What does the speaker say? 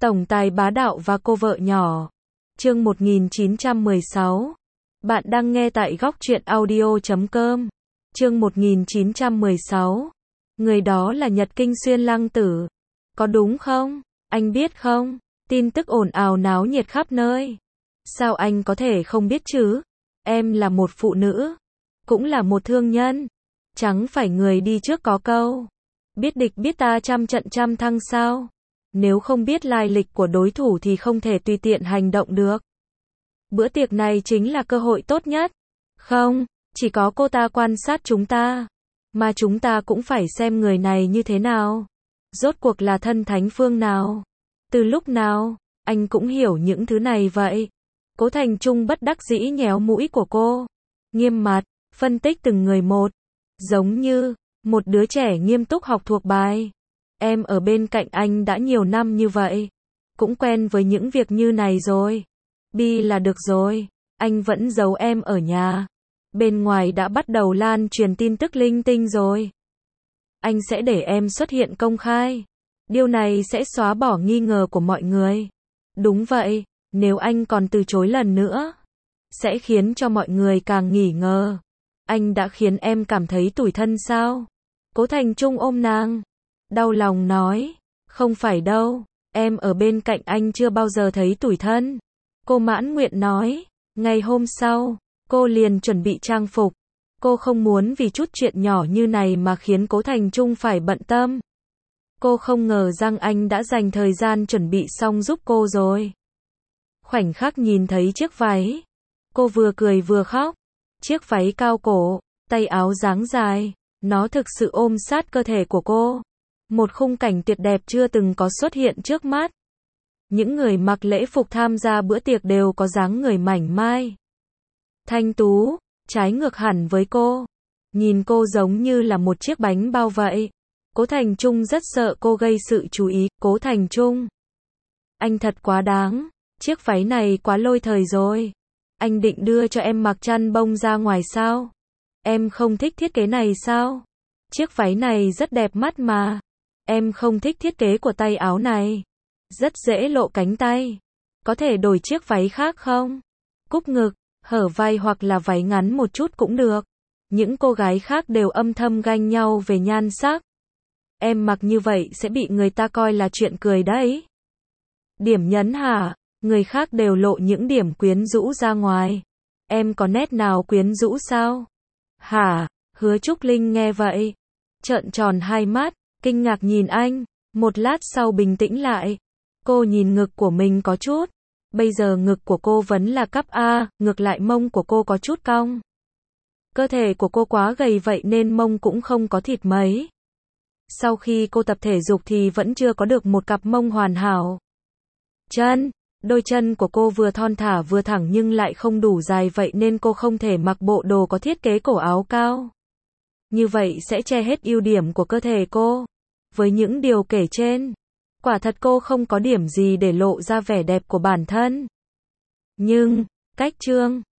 Tổng tài bá đạo và cô vợ nhỏ. Chương 1916. Bạn đang nghe tại góc truyện audio.com. Chương 1916. Người đó là Nhật Kinh Xuyên Lăng Tử. Có đúng không? Anh biết không? Tin tức ồn ào náo nhiệt khắp nơi. Sao anh có thể không biết chứ? Em là một phụ nữ, cũng là một thương nhân. Chẳng phải người đi trước có câu, biết địch biết ta trăm trận trăm thắng sao? Nếu không biết lai lịch của đối thủ thì không thể tùy tiện hành động được. Bữa tiệc này chính là cơ hội tốt nhất. Không, chỉ có cô ta quan sát chúng ta, mà chúng ta cũng phải xem người này như thế nào. Rốt cuộc là thân thánh phương nào? Từ lúc nào? Anh cũng hiểu những thứ này vậy. Cố Thành Trung bất đắc dĩ nhéo mũi của cô, nghiêm mặt, phân tích từng người một, giống như một đứa trẻ nghiêm túc học thuộc bài. Em ở bên cạnh anh đã nhiều năm như vậy, cũng quen với những việc như này rồi. Bi là được rồi, anh vẫn giấu em ở nhà. Bên ngoài đã bắt đầu lan truyền tin tức linh tinh rồi. Anh sẽ để em xuất hiện công khai. Điều này sẽ xóa bỏ nghi ngờ của mọi người. Đúng vậy, nếu anh còn từ chối lần nữa, sẽ khiến cho mọi người càng nghi ngờ. Anh đã khiến em cảm thấy tủi thân sao? Cố Thành Trung ôm nàng, đau lòng nói, không phải đâu, em ở bên cạnh anh chưa bao giờ thấy tủi thân. Cô mãn nguyện nói, ngày hôm sau, cô liền chuẩn bị trang phục. Cô không muốn vì chút chuyện nhỏ như này mà khiến Cố Thành Trung phải bận tâm. Cô không ngờ rằng anh đã dành thời gian chuẩn bị xong giúp cô rồi. Khoảnh khắc nhìn thấy chiếc váy, cô vừa cười vừa khóc. Chiếc váy cao cổ, tay áo dáng dài, nó thực sự ôm sát cơ thể của cô. Một khung cảnh tuyệt đẹp chưa từng có xuất hiện trước mắt. Những người mặc lễ phục tham gia bữa tiệc đều có dáng người mảnh mai, thanh tú, trái ngược hẳn với cô. Nhìn cô giống như là một chiếc bánh bao vậy. Cố Thành Trung rất sợ cô gây sự chú ý. Cố Thành Trung, anh thật quá đáng, chiếc váy này quá lôi thời rồi. Anh định đưa cho em mặc chăn bông ra ngoài sao? Em không thích thiết kế này sao? Chiếc váy này rất đẹp mắt mà. Em không thích thiết kế của tay áo này, rất dễ lộ cánh tay. Có thể đổi chiếc váy khác không? Cúp ngực, hở vai hoặc là váy ngắn một chút cũng được. Những cô gái khác đều âm thầm ganh nhau về nhan sắc. Em mặc như vậy sẽ bị người ta coi là chuyện cười đấy. Điểm nhấn hả? Người khác đều lộ những điểm quyến rũ ra ngoài. Em có nét nào quyến rũ sao? Hả? Hứa Trúc Linh nghe vậy, trợn tròn hai mắt, kinh ngạc nhìn anh. Một lát sau bình tĩnh lại. Cô nhìn ngực của mình có chút. Bây giờ ngực của cô vẫn là cấp A, ngược lại mông của cô có chút cong. Cơ thể của cô quá gầy vậy nên mông cũng không có thịt mấy. Sau khi cô tập thể dục thì vẫn chưa có được một cặp mông hoàn hảo. Chân, đôi chân của cô vừa thon thả vừa thẳng nhưng lại không đủ dài vậy nên cô không thể mặc bộ đồ có thiết kế cổ áo cao. Như vậy sẽ che hết ưu điểm của cơ thể cô. Với những điều kể trên, quả thật cô không có điểm gì để lộ ra vẻ đẹp của bản thân. Nhưng, cách trương